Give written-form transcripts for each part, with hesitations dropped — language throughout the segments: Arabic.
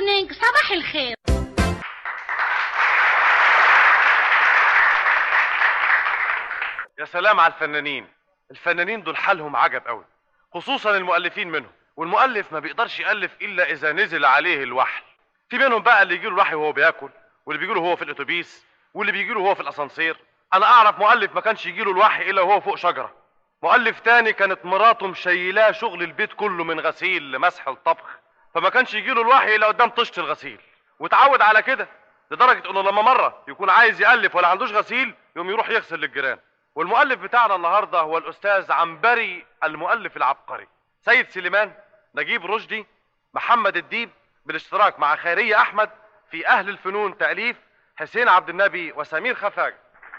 مورنينج، صباح الخير. يا سلام على الفنانين دول حالهم عجب قوي، خصوصا المؤلفين منهم. والمؤلف ما بيقدرش يألف الا اذا نزل عليه الوحي. في منهم بقى اللي يجيله الوحي وهو بياكل، واللي بيجيله هو في الاتوبيس، واللي بيجيله هو في الاسانسير. انا اعرف مؤلف ما كانش يجيله الوحي الا وهو فوق شجره. مؤلف تاني كانت مراته مشيلاه شغل البيت كله من غسيل لمسح الطبخ، فما كانش يجيله الوحي الا قدام طشت الغسيل، وتعود على كده لدرجه انه لما مره يكون عايز يألف ولا عندوش غسيل يقوم يروح يغسل للجيران. والمؤلف بتاعنا النهارده هو الاستاذ عنبري المؤلف العبقري، سيد سليمان، نجيب رشدي، محمد الديب، بالاشتراك مع خيرية احمد في اهل الفنون، تأليف حسين عبد النبي وسمير خفاج.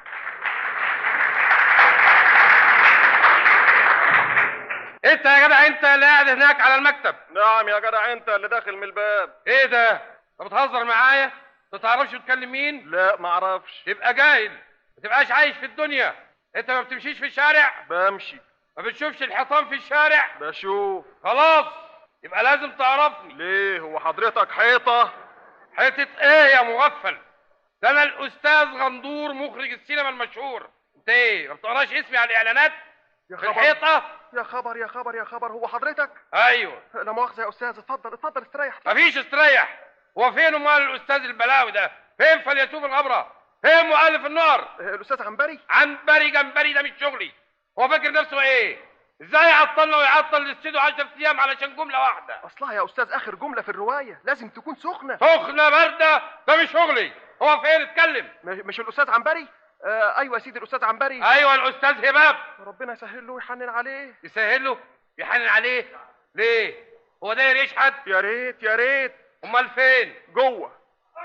انت يا جدع انت اللي قاعد هناك على المكتب. نعم يا جدع، انت اللي داخل من الباب. ايه ده؟ انت بتهزر معايا؟ ما تعرفش تكلم مين؟ لا ما اعرفش. تبقى جاهل، ما تبقاش عايش في الدنيا. انت ما بتمشيش في الشارع؟ بمشي. ما بتشوفش الحيطان في الشارع؟ بشوف. خلاص يبقى لازم تعرفني. ليه، هو حضرتك حيطة؟ حيطة ايه يا مغفل؟ ده انا الاستاذ غندور مخرج السينما المشهور. انت ايه ما بتقراش اسمي على الاعلانات؟ يا في خبر. الحيطة؟ يا خبر يا خبر يا خبر، هو حضرتك؟ ايوه. لا مؤاخذة يا استاذ، اتفضل اتفضل استريح. مفيش استريح. هو فين امال الاستاذ البلاوي ده؟ فين فيلسوف الغبرة؟ فين مؤلف النار؟ الاستاذ عنبري. عنبري جمبري ده مش شغلي. هو فاكر نفسه ايه؟ ازاي يعطلنا ويعطل الاستوديو 10 ايام علشان جمله واحده؟ اصلها يا استاذ اخر جملة في الرواية لازم تكون سخنة. سخنه بارده؟ ده مش شغلي. هو فين؟ اتكلم. مش الاستاذ عنبري؟ ايوه يا سيدي الاستاذ عنبري. ايوه الاستاذ هباب. ربنا يسهل له ويحنن عليه. يسهل له؟ يحنن عليه؟ ليه؟ هو داير يشحت؟ يا ريت يا ريت. امال فين؟ جوه.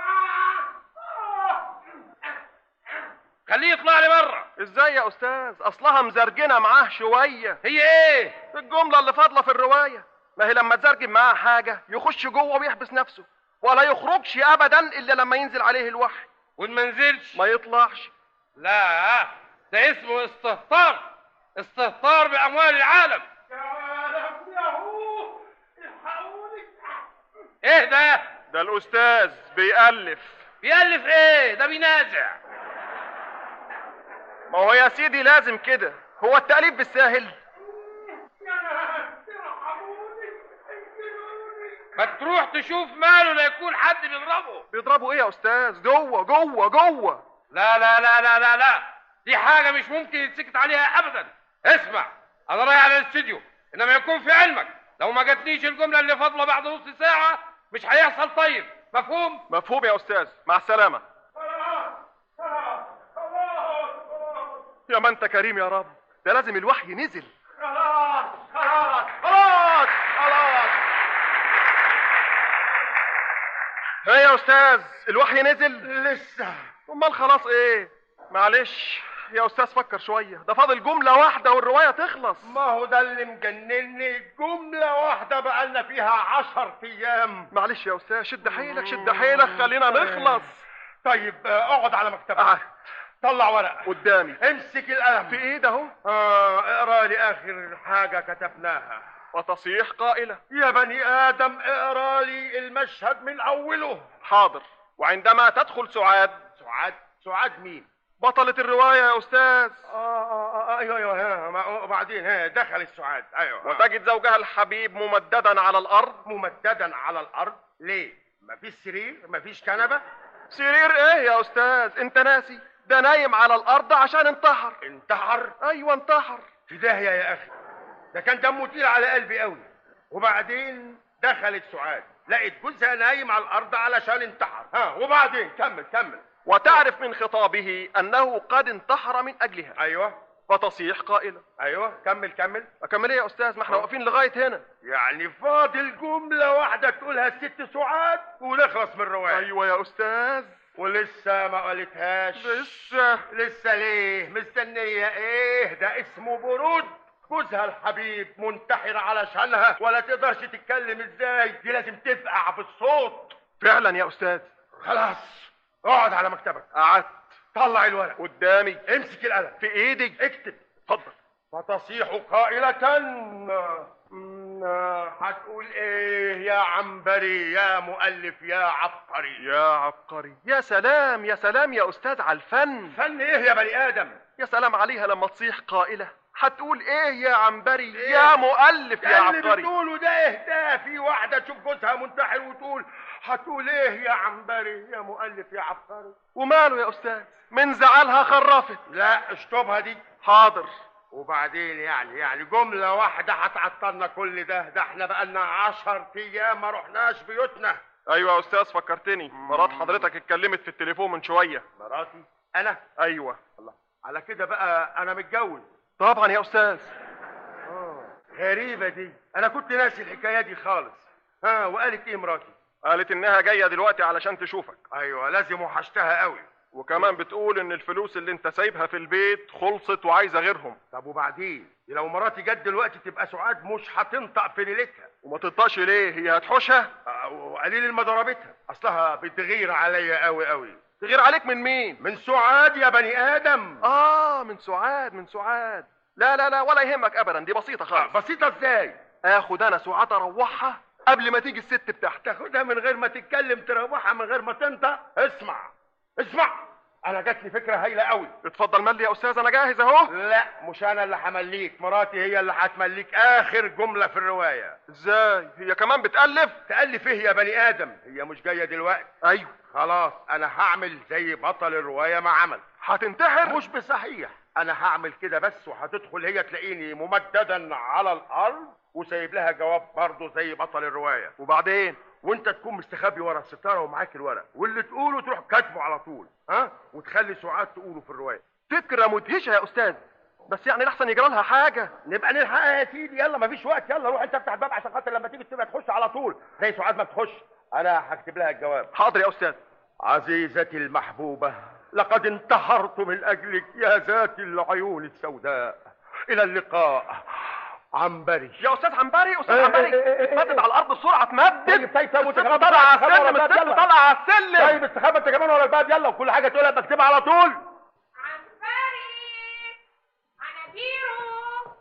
خليه يطلع لي بره. ازاي يا استاذ؟ اصلها مزرجنه معاه شويه. هي ايه؟ الجمله اللي فاضله في الروايه. ما هي لما تزرجن معاه حاجه يخش جوه ويحبس نفسه، ولا يخرجش ابدا الا لما ينزل عليه الوحي. وان ما نزلش ما يطلعش. لا، ده اسمه استهتار. استهتار باموال العالم. ايه ده؟ ده الاستاذ بيألف. بيألف ايه؟ ده بينازع. ما هو يا سيدي لازم كده، هو التأليف بالساهل؟ ما تروح تشوف ماله لا يكون حد بيضربه. بيضربوا ايه يا استاذ؟ جوه جوه جوه. لا لا لا لا لا لا، دي حاجة مش ممكن يتسكت عليها ابدا. اسمع، انا رايح على الاستديو، انما يكون في علمك لو ما جاتنيش الجملة اللي فاضلة بعد نص ساعة مش هيحصل. طيب مفهوم؟ مفهوم يا استاذ، مع السلامة. يا ما انت كريم يا رب، ده لازم الوحي نزل. خلاص خلاص خلاص خلاص. ايه يا استاذ، الوحي نزل؟ لسه. امال خلاص ايه؟ معلش يا استاذ فكر شويه، ده فاضل جمله واحده والروايه تخلص. ما هو ده اللي مجنني، جملة واحدة بقالنا فيها 10 ايام. معلش يا استاذ، شد حيلك شد حيلك، خلينا نخلص. طيب اقعد على مكتبك. طلع ورقة قدامي. امسك القلم. في ايه ده اهو؟ اقرا لي اخر حاجة كتبناها. وتصيح قائلة. يا بني ادم اقرا لي المشهد من اوله. حاضر. وعندما تدخل سعاد. سعاد مين؟ بطلة الرواية يا استاذ. ايوه وبعدين دخلت سعاد. ايوه. وتجد زوجها الحبيب ممددا على الارض. ممددا على الارض؟ ليه؟ مفيش سرير؟ مفيش كنبة؟ سرير ايه يا استاذ؟ انت ناسي؟ ده نايم على الارض عشان انتحر. انتحر؟ ايوه انتحر. في داهية يا اخي، ده كان دمه تقيل على قلبي قوي. وبعدين دخلت سعاد لقيت جوزها نايم على الارض علشان انتحر. وبعدين كمل. وتعرف من خطابه انه قد انتحر من اجلها. ايوه. فتصيح قائلة. ايوه كمل. اكمل ايه يا استاذ؟ ما احنا واقفين لغاية هنا. يعني فاضل جملة واحدة تقولها الست سعاد ونخلص من الرواية. ايوه يا استاذ. ولسه ما قالتهاش؟ لسه ليه مستنية ايه؟ ده اسمه برود. جوزها الحبيب منتحر علشانها ولا تقدرش تتكلم ازاي؟ دي لازم تفقع بالصوت. فعلا يا استاذ. خلاص اقعد على مكتبك. قعدت. طلع الورق قدامي. امسك القلم في ايدي. اكتب. اتفضل. فتصيح قائلة هتقول ايه يا عنبري يا مؤلف يا عبقري؟ يا عبقري، يا سلام يا سلام يا أستاذ على الفن. فن ايه يا بني ادم؟ يا سلام عليها لما تصيح قائلة هتقول ايه يا عنبري إيه؟ يا مؤلف يا عبقري. اللي بتقوله ده اهدى. في واحدة تشوف جوزها منتحر وتقول هتقول ايه يا عنبري يا مؤلف يا عبقري؟ وماله يا أستاذ؟ من زعلها خرفت. لا اشطبها دي. حاضر. وبعدين يعني جملة واحدة هتعطلنا كل ده احنا بقالنا 10 ايام ما رحناش بيوتنا. ايوه يا أستاذ فكرتني، مرات حضرتك اتكلمت في التليفون من شوية. مراتي؟ انا؟ ايوه. الله، على كده بقى انا متجوز؟ طبعا يا أستاذ. غريبة دي، انا كنت ناسي الحكاية دي خالص. وقالت ايه مراتي؟ قالت انها جاية دلوقتي علشان تشوفك. ايوه لازم وحشتها قوي. وكمان بتقول ان الفلوس اللي انت سايبها في البيت خلصت وعايزة غيرهم. طب وبعدين؟ لو مراتي جت دلوقتي تبقى سعاد مش هتنطق في ليلتها. وما تنطقش ليه؟ هي هتحوشها؟ وقليل ما ضربتها، اصلها بتغير عليا قوي قوي. تغير عليك من مين؟ من سعاد يا بني ادم. من سعاد من سعاد. لا لا لا ولا يهمك ابدا، دي بسيطة خالص. بسيطة ازاي؟ اخد انا سعاد اروحها قبل ما تيجي الست بتاعتك. تاخدها من غير ما تتكلم تروحها من غير ما تنطق؟ اسمع انا جاتلي فكره هايله قوي. اتفضل ملي يا استاذ، انا جاهز اهو. لا مش انا اللي همليك، مراتي هي اللي هتمليك اخر جمله في الروايه. ازاي؟ هي كمان بتالف؟ تالف ايه يا بني ادم؟ هي مش جايه دلوقتي. ايوه خلاص انا هعمل زي بطل الروايه ما عمل. هتنتحر؟ مش بصحيح، انا هعمل كده بس وهتدخل هي تلاقيني ممددا على الارض وسايب لها جواب برضه زي بطل الروايه. وبعدين؟ وانت تكون مستخبي ورا الستاره ومعاك الورق، واللي تقوله تروح كاتبه على طول، وتخلي سعاد تقوله في الروايه. فكره مدهشه يا استاذ، بس يعني الاحسن يجرى لها حاجه. نبقى نلحقها يا سيدي. يلا مفيش وقت، يلا روح انت افتح الباب عشان خاطر لما تيجي تبقى تخش على طول زي سعاد ما تخش. انا هكتب لها الجواب. حاضر يا استاذ. عزيزتي المحبوبه، لقد انتحرت من اجلك يا ذات العيون السوداء. الى اللقاء عنبري. يا استاذ عنبري، استاذ عنبري اتمدد على الارض بسرعه، اتمدد. الست طالعه على السلم، الست طالعه على السلم. طيب استخبى انت كمان ورا الباب، يلا وكل حاجه تقولها بكتبها على طول. عنبري، عنبيرو،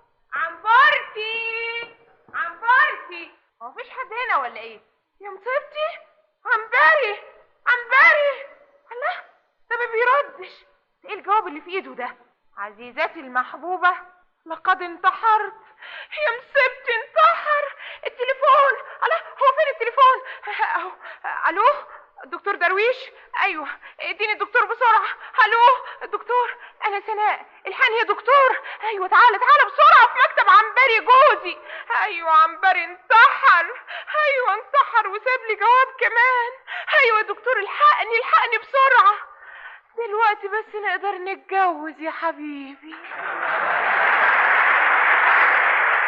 عنبرتي، هو مفيش حد هنا ولا ايه؟ يا مصيبتي، عنبري، الله، ده ما بيردش. ايه الجواب اللي في ايده ده؟ عزيزتي المحبوبة، لقد انتحرت. يا مصيبتي انتحر. التليفون، الله، هو فين التليفون؟ اهو. الو الدكتور درويش؟ ايوه اديني الدكتور بسرعه. الو الدكتور، انا سناء، الحقني يا دكتور. ايوه تعالى بسرعه في مكتب عنبري جوزي. ايوه عنبري انتحر، وساب لي جواب كمان. ايوه يا دكتور الحقني بسرعه دلوقتي بس نقدر نتجوز يا حبيبي.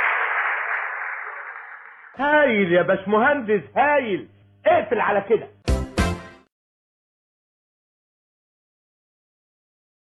هايل يا باشمهندس، هايل. اقفل على كده.